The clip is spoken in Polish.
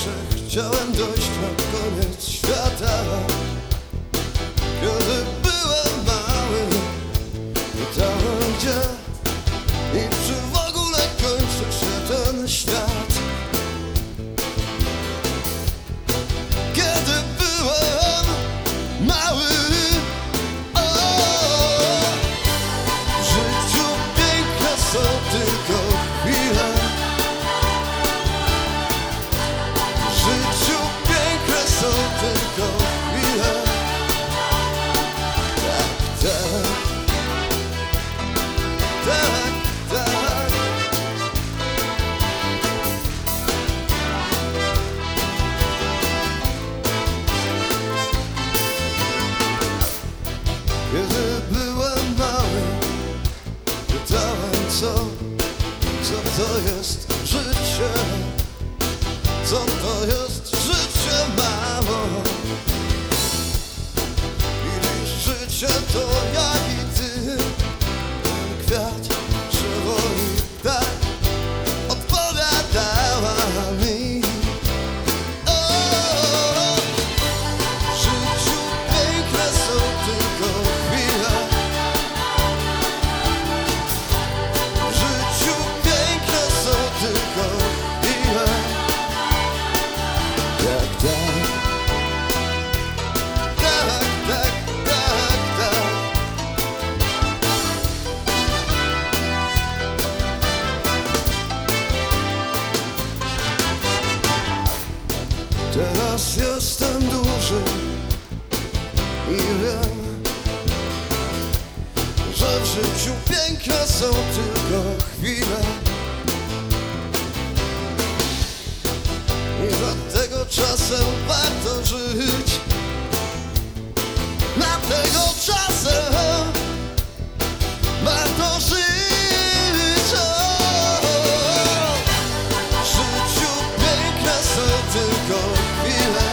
że chciałem dojść na koniec świata. Kiedy byłem mały, pytałem gdzie i czy w ogóle kończy się ten świat. Kiedy byłem mały, w życiu piękne są tylko chwile. W życiu piękne są tylko chwile. Tak, tak, tak, tak. Kiedy byłem mały, pytałem co to jest życie. Co to jest życie, mamo? Widzisz, życie to ja i ty. Ten kwiat żywo i tak odpowiadała mi. O, w życiu piękne są tylko chwile. W życiu piękne są tylko chwile. Tak, tak, tak, tak, tak, tak. Teraz jestem duży i wiem, że w życiu piękne są tylko chwile. I dlatego czasem warto żyć. Dlatego czasem warto żyć. O, w życiu piękne są tylko chwile.